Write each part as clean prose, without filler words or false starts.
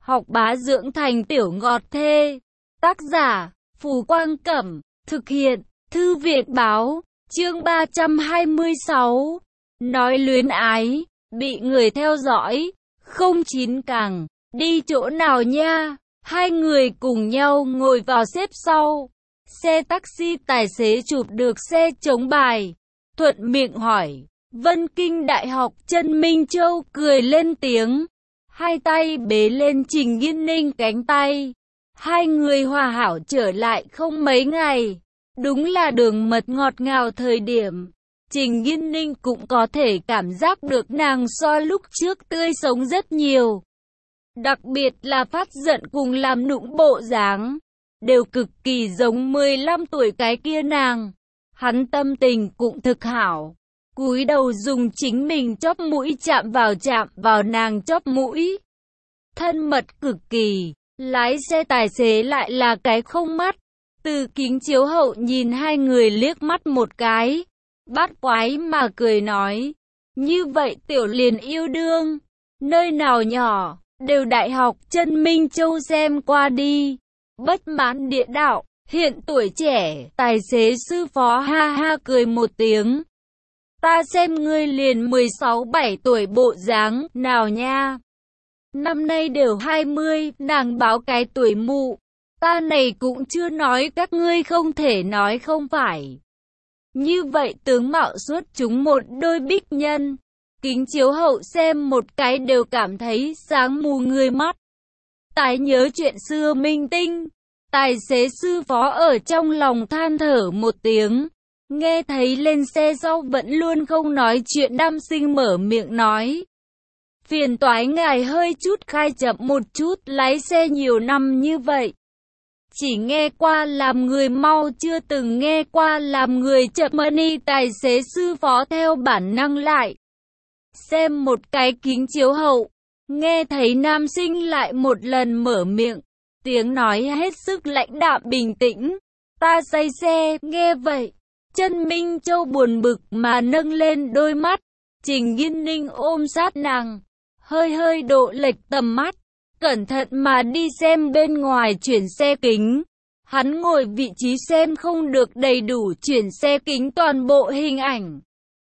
học bá dưỡng thành tiểu ngọt thê. Tác giả, Phù Quang Cẩm, thực hiện, Thư viện Báo, chương 326. Nói luyến ái, bị người theo dõi, 09 càng, đi chỗ nào nha? Hai người cùng nhau ngồi vào xếp sau. Xe taxi tài xế chụp được xe chống bài, thuận miệng hỏi, Vân Kinh Đại học. Chân Minh Châu cười lên tiếng, hai tay bế lên Trình Nghiên Ninh cánh tay. Hai người hòa hảo trở lại không mấy ngày, đúng là đường mật ngọt ngào thời điểm. Trình Nghiên Ninh cũng có thể cảm giác được nàng so lúc trước tươi sống rất nhiều. Đặc biệt là phát giận cùng làm nũng bộ dáng, đều cực kỳ giống 15 tuổi cái kia nàng. Hắn tâm tình cũng thực hảo, cúi đầu dùng chính mình chóp mũi chạm vào nàng chóp mũi. Thân mật cực kỳ, lái xe tài xế lại là cái không mắt. Từ kính chiếu hậu nhìn hai người liếc mắt một cái, bắt quái mà cười nói, như vậy tiểu liền yêu đương, nơi nào nhỏ, đều đại học. Chân Minh Châu xem qua đi, bất mãn địa đạo, hiện tuổi trẻ. Tài xế sư phó ha ha cười một tiếng, ta xem ngươi liền 16-17 tuổi bộ dáng, nào nha. Năm nay đều 20, nàng báo cái tuổi mụ, ta này cũng chưa nói các ngươi không thể nói không phải. Như vậy tướng mạo xuất chúng một đôi bích nhân, kính chiếu hậu xem một cái đều cảm thấy sáng mù người mắt. Tái nhớ chuyện xưa minh tinh, tài xế sư phó ở trong lòng than thở một tiếng. Nghe thấy lên xe sau vẫn luôn không nói chuyện nam sinh mở miệng nói, phiền toái ngài hơi chút khai chậm một chút, lái xe nhiều năm như vậy, chỉ nghe qua làm người mau, chưa từng nghe qua làm người chậm. Money tài xế sư phó theo bản năng lại xem một cái kính chiếu hậu, nghe thấy nam sinh lại một lần mở miệng, tiếng nói hết sức lãnh đạm bình tĩnh, ta say xe. Nghe vậy, Chân Minh Châu buồn bực mà nâng lên đôi mắt. Trình Nghiên Ninh ôm sát nàng, hơi độ lệch tầm mắt, cẩn thận mà đi xem bên ngoài chuyển xe kính. Hắn ngồi vị trí xem không được đầy đủ chuyển xe kính toàn bộ hình ảnh,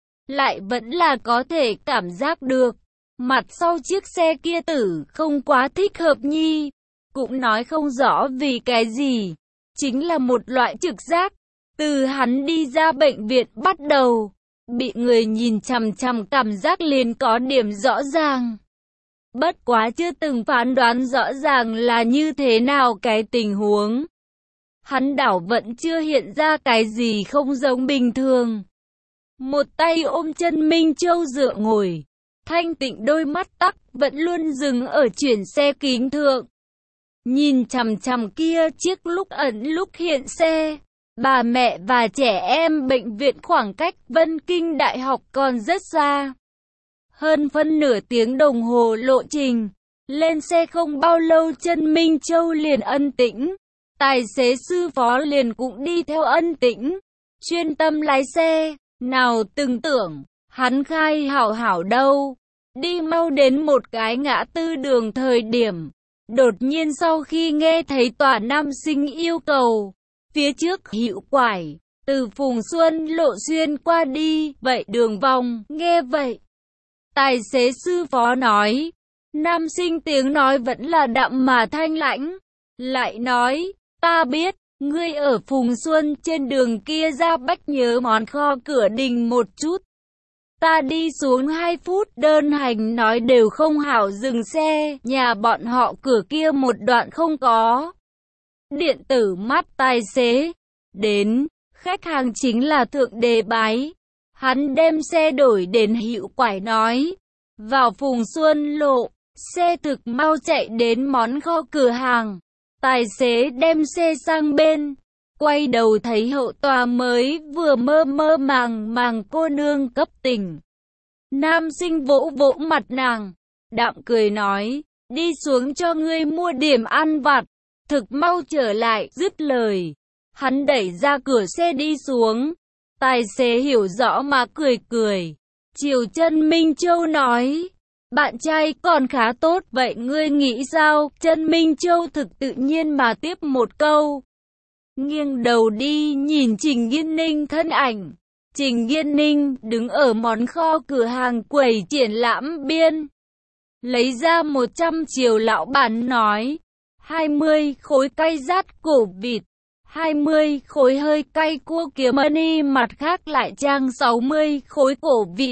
lại vẫn là có thể cảm giác được mặt sau chiếc xe kia tử không quá thích hợp nhi. Cũng nói không rõ vì cái gì, chính là một loại trực giác. Từ hắn đi ra bệnh viện bắt đầu, bị người nhìn chằm chằm cảm giác liền có điểm rõ ràng. Bất quá chưa từng phán đoán rõ ràng là như thế nào cái tình huống. Hắn đảo vẫn chưa hiện ra cái gì không giống bình thường. Một tay ôm Chân Minh Châu dựa ngồi, thanh tịnh đôi mắt tắc vẫn luôn dừng ở chuyển xe kính thượng. Nhìn chằm chằm kia chiếc lúc ẩn lúc hiện xe. Bà mẹ và trẻ em bệnh viện khoảng cách Vân Kinh Đại học còn rất xa. Hơn phân nửa tiếng đồng hồ lộ trình. Lên xe không bao lâu Chân Minh Châu liền ân tĩnh. Tài xế sư phó liền cũng đi theo ân tĩnh, chuyên tâm lái xe. Nào từng tưởng, hắn khai hảo đâu. Đi mau đến một cái ngã tư đường thời điểm, đột nhiên sau khi nghe thấy tòa nam sinh yêu cầu, phía trước hữu quải, từ Phùng Xuân Lộ xuyên qua đi, vậy đường vòng. Nghe vậy, tài xế sư phó nói, nam sinh tiếng nói vẫn là đạm mà thanh lãnh, lại nói, ta biết, ngươi ở Phùng Xuân trên đường kia ra Bách nhớ món kho cửa đình một chút. Ta đi xuống 2 phút đơn hành nói đều không hảo dừng xe, nhà bọn họ cửa kia một đoạn không có điện tử mắt tài xế. Đến, khách hàng chính là thượng đề bái. Hắn đem xe đổi đến hữu quải nói, vào Phùng Xuân Lộ, xe thực mau chạy đến món kho cửa hàng. Tài xế đem xe sang bên, quay đầu thấy hậu tòa mới vừa mơ màng cô nương cấp tỉnh. Nam sinh vỗ vỗ mặt nàng, đạm cười nói, đi xuống cho ngươi mua điểm ăn vặt, thực mau trở lại. Dứt lời, hắn đẩy ra cửa xe đi xuống. Tài xế hiểu rõ mà cười, chiều Chân Minh Châu nói, Bạn trai còn khá tốt, vậy ngươi nghĩ sao? Trần Minh Châu thực tự nhiên mà tiếp một câu. Nghiêng đầu đi nhìn Trình Nghiên Ninh thân ảnh. Trình Nghiên Ninh đứng ở món kho cửa hàng quầy triển lãm biên. Lấy ra 100 triệu, lão bản nói. 20 khối cay rát cổ vịt. 20 khối hơi cay cua kiếm mani, mặt khác lại trang 60 khối cổ vịt.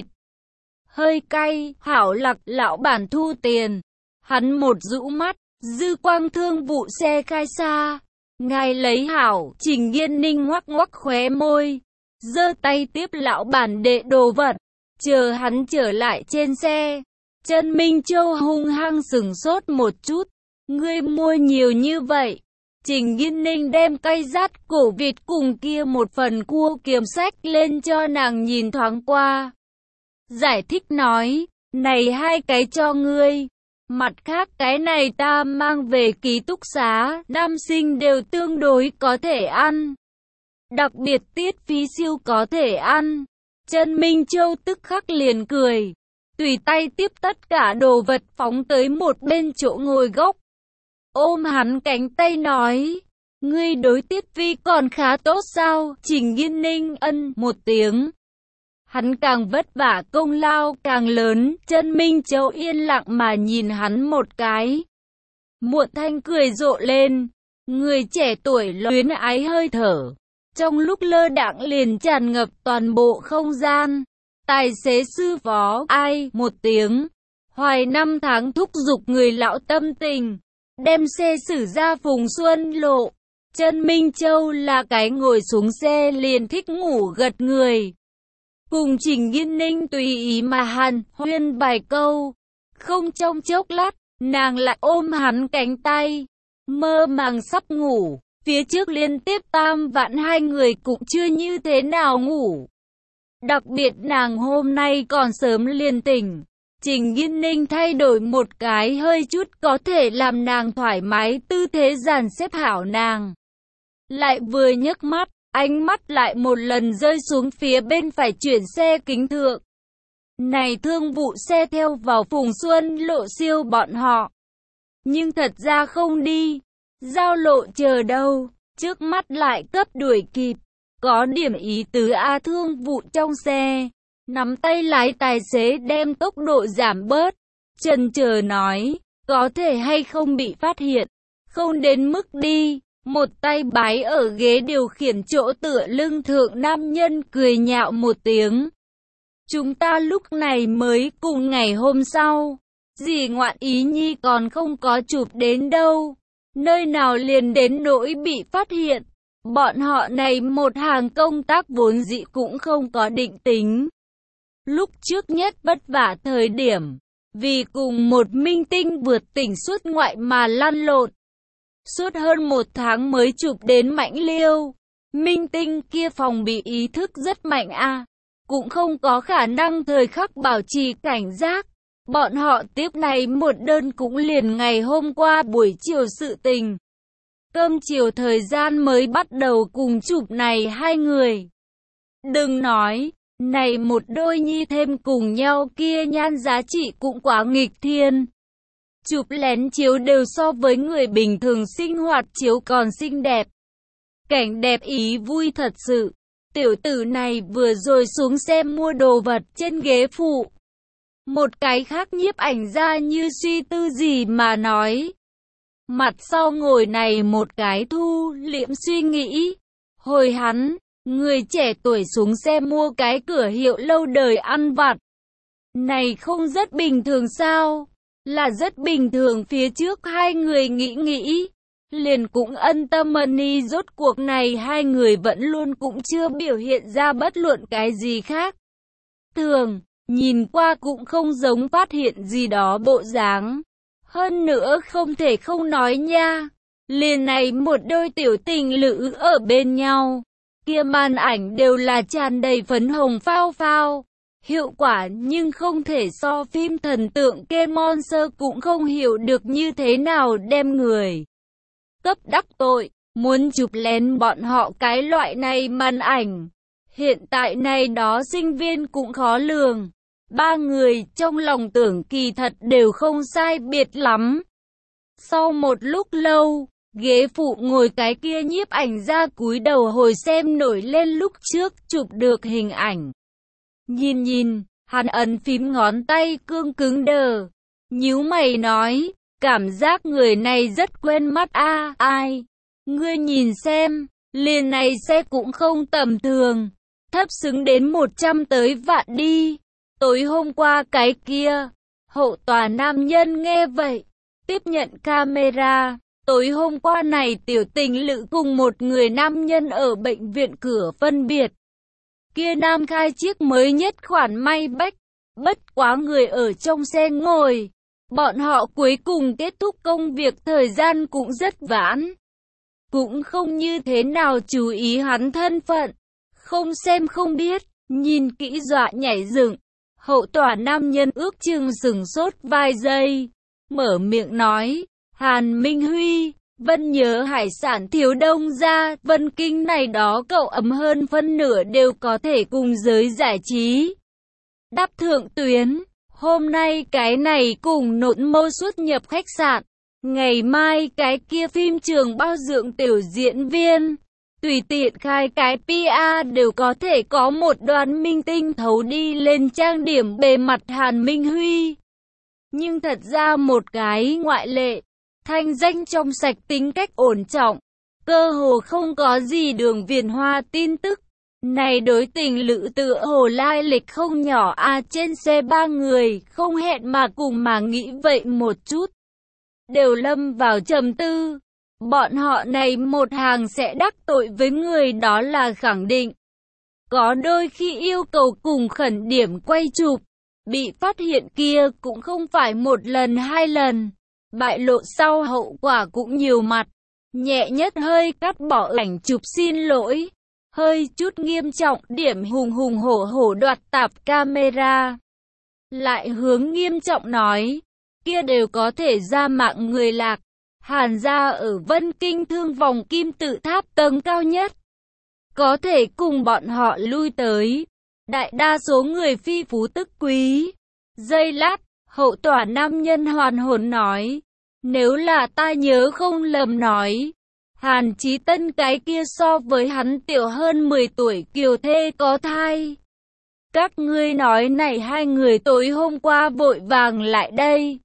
Hơi cay, hảo lạc, lão bản thu tiền. Hắn một rũ mắt, dư quang thương vụ xe khai xa. Ngài lấy hảo, Trình Nghiên Ninh ngoắc ngoắc khóe môi. Giơ tay tiếp lão bản đệ đồ vật. Chờ hắn trở lại trên xe. Trần Minh Châu hung hăng sửng sốt một chút. Ngươi mua nhiều như vậy. Trình Nghiên Ninh đem cay rát cổ vịt cùng kia một phần cua kiềm sách lên cho nàng nhìn thoáng qua. Giải thích nói, này 2 cái cho ngươi. Mặt khác cái này ta mang về ký túc xá, nam sinh đều tương đối có thể ăn. Đặc biệt tiết phí siêu có thể ăn. Trần Minh Châu tức khắc liền cười. Tùy tay tiếp tất cả đồ vật phóng tới một bên chỗ ngồi góc. Ôm hắn cánh tay nói, ngươi đối Tiết Vi còn khá tốt sao? Trình Nghiên Ninh ân một tiếng. Hắn càng vất vả công lao càng lớn. Trần Minh Châu yên lặng mà nhìn hắn một cái. Muộn thanh cười rộ lên. Người trẻ tuổi luyến ái hơi thở. Trong lúc lơ đãng liền tràn ngập toàn bộ không gian. Tài xế sư phó ai một tiếng. Hoài 5 tháng thúc giục người lão tâm tình. Đem xe xử ra Phùng Xuân Lộ. Trần Minh Châu là cái ngồi xuống xe liền thích ngủ gật người. Cùng Trình Nghiên Ninh tùy ý mà hàn huyên vài câu. Không trong chốc lát, nàng lại ôm hắn cánh tay. Mơ màng sắp ngủ. Phía trước liên tiếp tam vạn hai người cũng chưa như thế nào ngủ. Đặc biệt nàng hôm nay còn sớm liền tỉnh. Trình Nghiên Ninh thay đổi một cái hơi chút có thể làm nàng thoải mái tư thế dàn xếp hảo nàng. Lại vừa nhấc mắt, ánh mắt lại một lần rơi xuống phía bên phải chuyển xe kính thượng. Này thương vụ xe theo vào Phùng Xuân Lộ siêu bọn họ. Nhưng thật ra không đi. Giao lộ chờ đâu, trước mắt lại cấp đuổi kịp. Có điểm ý tứ A thương vụ trong xe. Nắm tay lái tài xế đem tốc độ giảm bớt. Chần chờ nói, có thể hay không bị phát hiện. Không đến mức đi. Một tay bái ở ghế điều khiển chỗ tựa lưng thượng nam nhân cười nhạo một tiếng. Chúng ta lúc này mới cùng ngày hôm sau. Dì ngoạn ý nhi còn không có chụp đến đâu. Nơi nào liền đến nỗi bị phát hiện. Bọn họ này một hàng công tác vốn dĩ cũng không có định tính. Lúc trước nhất vất vả thời điểm, vì cùng một minh tinh vượt tỉnh xuất ngoại mà lăn lộn. Suốt hơn 1 tháng mới chụp đến Mãnh Liêu. Minh tinh kia phòng bị ý thức rất mạnh cũng không có khả năng thời khắc bảo trì cảnh giác. Bọn họ tiếp này một đơn cũng liền ngày hôm qua buổi chiều sự tình. Cơm chiều thời gian mới bắt đầu cùng chụp này 2 người. Đừng nói, này một đôi nhi thêm cùng nhau kia nhan giá trị cũng quá nghịch thiên. Chụp lén chiếu đều so với người bình thường sinh hoạt chiếu còn xinh đẹp. Cảnh đẹp ý vui thật sự. Tiểu tử này vừa rồi xuống xe mua đồ vật trên ghế phụ. Một cái khác nhiếp ảnh ra như suy tư gì mà nói. Mặt sau ngồi này một cái thu liễm suy nghĩ. Hồi hắn, người trẻ tuổi xuống xe mua cái cửa hiệu lâu đời ăn vặt. Này không rất bình thường sao? Là rất bình thường. Phía trước 2 người nghĩ. Liền cũng ân tâm mani, rốt cuộc này 2 người vẫn luôn cũng chưa biểu hiện ra bất luận cái gì khác. Thường, nhìn qua cũng không giống phát hiện gì đó bộ dáng. Hơn nữa không thể không nói nha. Liền này một đôi tiểu tình lữ ở bên nhau. Kia màn ảnh đều là tràn đầy phấn hồng phao phao. Hiệu quả nhưng không thể so phim thần tượng Ken Monster, cũng không hiểu được như thế nào đem người cấp đắc tội, muốn chụp lén bọn họ cái loại này màn ảnh. Hiện tại này đó sinh viên cũng khó lường. Ba người trong lòng tưởng kỳ thật đều không sai biệt lắm. Sau một lúc lâu, ghế phụ ngồi cái kia nhiếp ảnh ra cúi đầu hồi xem nổi lên lúc trước chụp được hình ảnh. Nhìn, hắn ấn phím ngón tay cương cứng đờ. Nhíu mày nói, cảm giác người này rất quen mắt a. Ai? Ngươi nhìn xem, liền này xe cũng không tầm thường. Thấp xứng đến 100 tới vạn đi. Tối hôm qua cái kia. Hậu tòa nam nhân nghe vậy, tiếp nhận camera. Tối hôm qua này tiểu tình lữ cùng một người nam nhân ở bệnh viện cửa phân biệt. Kia nam khai chiếc mới nhất khoản may bách. Bất quá người ở trong xe ngồi. Bọn họ cuối cùng kết thúc công việc thời gian cũng rất vãn. Cũng không như thế nào chú ý hắn thân phận. Không xem không biết, nhìn kỹ dọa nhảy dựng. Hậu tòa nam nhân ước chừng sửng sốt vài giây. Mở miệng nói, Hàn Minh Huy, Vân nhớ hải sản thiếu đông ra, Vân Kinh này đó cậu ấm hơn phân nửa đều có thể cùng giới giải trí. Đáp thượng tuyến, hôm nay cái này cùng nộn mâu xuất nhập khách sạn, ngày mai cái kia phim trường bao dưỡng tiểu diễn viên. Tùy tiện khai cái PR đều có thể có một đoàn minh tinh thấu đi lên trang điểm bề mặt Hàn Minh Huy. Nhưng thật ra một cái ngoại lệ, thanh danh trong sạch tính cách ổn trọng, cơ hồ không có gì đường viền hoa tin tức. Này đối tình lữ tựa hồ lai lịch không nhỏ trên xe ba người không hẹn mà cùng mà nghĩ vậy một chút. Đều lâm vào trầm tư. Bọn họ này một hàng sẽ đắc tội với người đó là khẳng định. Có đôi khi yêu cầu cùng khẩn điểm quay chụp, bị phát hiện kia cũng không phải một lần hai lần. Bại lộ sau hậu quả cũng nhiều mặt. Nhẹ nhất hơi cắt bỏ ảnh chụp xin lỗi. Hơi chút nghiêm trọng điểm hùng hùng hổ hổ đoạt tạp camera. Lại hướng nghiêm trọng nói, kia đều có thể ra mạng người lạc. Hàn gia ở Vân Kinh thương vòng kim tự tháp tầng cao nhất. Có thể cùng bọn họ lui tới. Đại đa số người phi phú tức quý. Giây lát, hậu tòa nam nhân hoàn hồn nói. Nếu là ta nhớ không lầm nói. Hàn Chí Tân cái kia so với hắn tiểu hơn 10 tuổi kiều thê có thai. Các ngươi nói này hai người tối hôm qua vội vàng lại đây.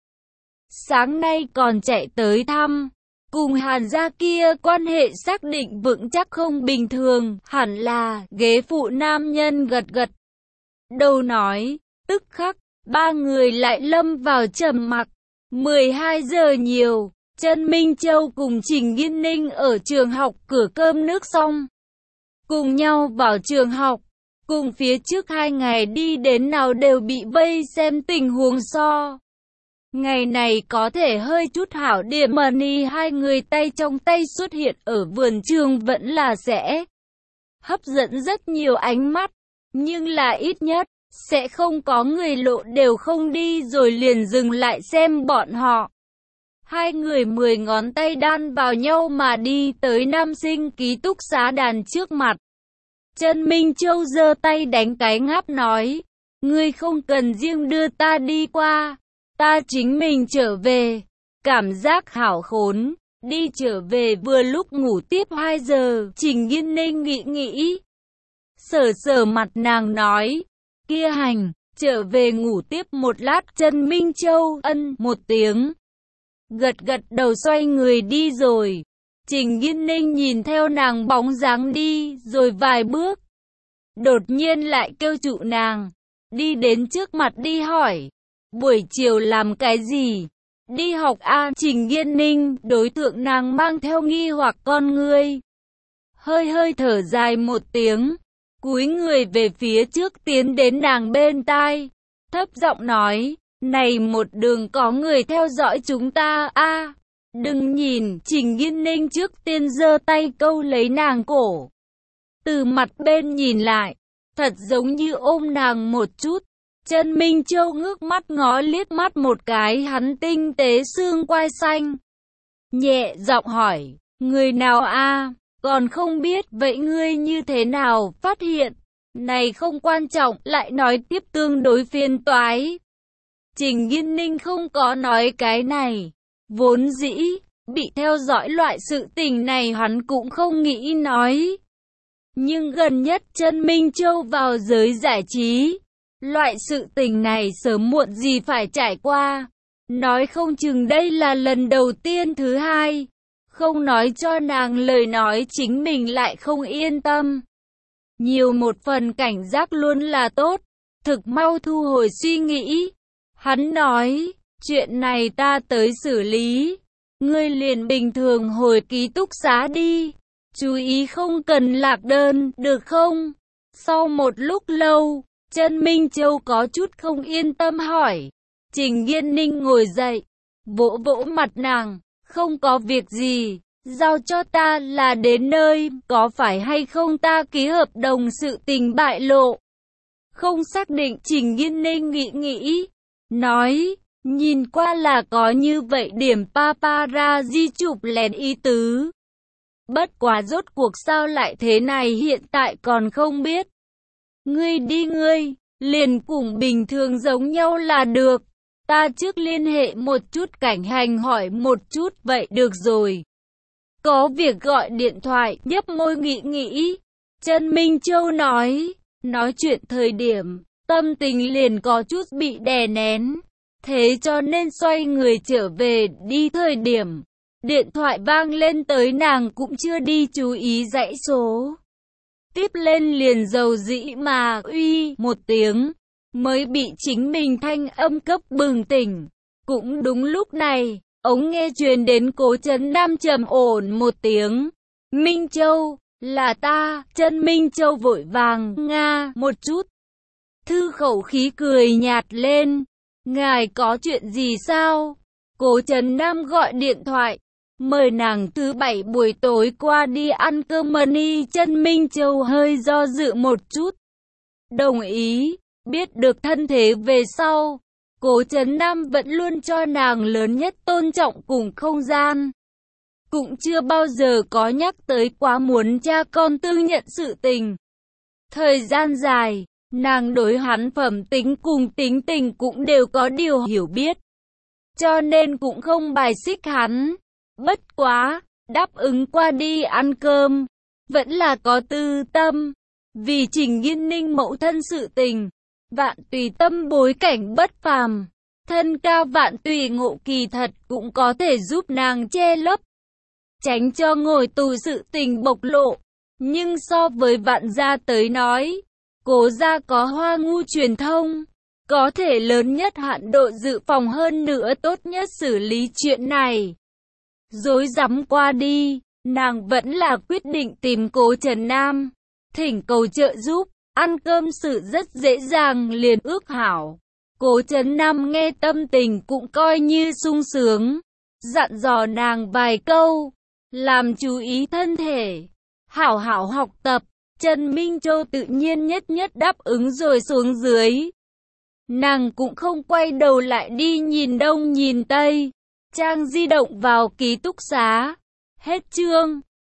Sáng nay còn chạy tới thăm. Cùng Hàn gia kia quan hệ xác định vững chắc không bình thường. Hẳn là ghế phụ nam nhân gật gật đầu nói. Tức khắc, ba người lại lâm vào trầm mặc. 12 giờ nhiều. Trần Minh Châu cùng Trình Nghiên Ninh ở trường học cửa cơm nước xong. Cùng nhau vào trường học. Cùng phía trước 2 ngày đi đến nào đều bị vây xem tình huống so. Ngày này có thể hơi chút hảo điểm money hai người tay trong tay xuất hiện ở vườn trường vẫn là sẽ hấp dẫn rất nhiều ánh mắt. Nhưng là ít nhất, sẽ không có người lộ đều không đi rồi liền dừng lại xem bọn họ. Hai người 10 ngón tay đan vào nhau mà đi tới nam sinh ký túc xá đàn trước mặt. Trần Minh Châu giơ tay đánh cái ngáp nói, ngươi không cần riêng đưa ta đi qua, ta chính mình trở về. Cảm giác hảo khốn, đi trở về vừa lúc ngủ tiếp 2 giờ, Trình Nghiên Ninh nghĩ. Sờ mặt nàng nói, kia hành, trở về ngủ tiếp một lát. Trần Minh Châu ân một tiếng. Gật đầu xoay người đi rồi. Trình Nghiên Ninh nhìn theo nàng bóng dáng đi rồi vài bước. Đột nhiên lại kêu trụ nàng. Đi đến trước mặt đi hỏi. Buổi chiều làm cái gì? Đi học Trình Nghiên Ninh đối tượng nàng mang theo nghi hoặc con ngươi. Hơi thở dài một tiếng. Cúi người về phía trước tiến đến nàng bên tai. Thấp giọng nói. Này một đường có người theo dõi chúng ta đừng nhìn. Trình Nghiên Ninh trước tiên giơ tay câu lấy nàng cổ. Từ mặt bên nhìn lại, thật giống như ôm nàng một chút. Trần Minh Châu ngước mắt ngó liếc mắt một cái hắn tinh tế xương quai xanh. Nhẹ giọng hỏi, người nào còn không biết vậy ngươi như thế nào phát hiện? này không quan trọng, lại nói tiếp tương đối phiền toái. Trình Nghiên Ninh không có nói cái này. Vốn dĩ, bị theo dõi loại sự tình này hắn cũng không nghĩ nói. Nhưng gần nhất Chân Minh Châu vào giới giải trí. Loại sự tình này sớm muộn gì phải trải qua. Nói không chừng đây là lần đầu tiên thứ hai. Không nói cho nàng lời nói chính mình lại không yên tâm. Nhiều một phần cảnh giác luôn là tốt. Thực mau thu hồi suy nghĩ. Hắn nói, chuyện này ta tới xử lý. Ngươi liền bình thường hồi ký túc xá đi. Chú ý không cần lạc đơn, được không? Sau một lúc lâu, Chân Minh Châu có chút không yên tâm hỏi. Trình Nghiên Ninh ngồi dậy, vỗ vỗ mặt nàng, không có việc gì, giao cho ta là đến nơi, có phải hay không ta ký hợp đồng sự tình bại lộ? Không xác định. Trình Nghiên Ninh nghĩ, nói, nhìn qua là có như vậy điểm paparazzi chụp lén ý tứ. Bất quá rốt cuộc sao lại thế này hiện tại còn không biết. Ngươi đi ngươi, liền cùng bình thường giống nhau là được. Ta trước liên hệ một chút cảnh hành hỏi một chút vậy được rồi. Có việc gọi điện thoại, nhấp môi nghĩ. Chân Minh Châu nói chuyện thời điểm, tâm tình liền có chút bị đè nén. Thế cho nên xoay người trở về đi thời điểm. Điện thoại vang lên tới nàng cũng chưa đi chú ý dãy số. Tiếp lên liền dầu dĩ mà uy một tiếng, mới bị chính mình thanh âm cấp bừng tỉnh. Cũng đúng lúc này, ống nghe truyền đến Cố Trấn Nam trầm ổn một tiếng. Minh Châu, là ta. Chân Minh Châu vội vàng nga một chút. Thư khẩu khí cười nhạt lên. Ngài có chuyện gì sao? Cố Trấn Nam gọi điện thoại. Mời nàng thứ bảy buổi tối qua đi ăn cơm money. Chân Minh Châu hơi do dự một chút. Đồng ý, biết được thân thế về sau. Cố Trấn Nam vẫn luôn cho nàng lớn nhất tôn trọng cùng không gian. Cũng chưa bao giờ có nhắc tới quá muốn cha con tương nhận sự tình. Thời gian dài, nàng đối hắn phẩm tính cùng tính tình cũng đều có điều hiểu biết. Cho nên cũng không bài xích hắn. Bất quá, đáp ứng qua đi ăn cơm, vẫn là có tư tâm. Vì Trình Nghiên Ninh mẫu thân sự tình, Vạn Tùy tâm bối cảnh bất phàm. Thân cao Vạn Tùy ngộ kỳ thật cũng có thể giúp nàng che lấp. Tránh cho ngồi tù sự tình bộc lộ. Nhưng so với Vạn gia tới nói, Cố gia có Hoa Ngu truyền thông. Có thể lớn nhất hạn độ dự phòng hơn nữa tốt nhất xử lý chuyện này. Rối rắm qua đi, nàng vẫn là quyết định tìm Cố Trấn Nam. Thỉnh cầu trợ giúp, ăn cơm sự rất dễ dàng liền ước hảo. Cố Trấn Nam nghe tâm tình cũng coi như sung sướng. Dặn dò nàng vài câu, làm chú ý thân thể, hảo hảo học tập. Trần Minh Châu tự nhiên nhất đáp ứng rồi xuống dưới. Nàng cũng không quay đầu lại đi nhìn đông nhìn tây. Trang di động vào ký túc xá. Hết chương.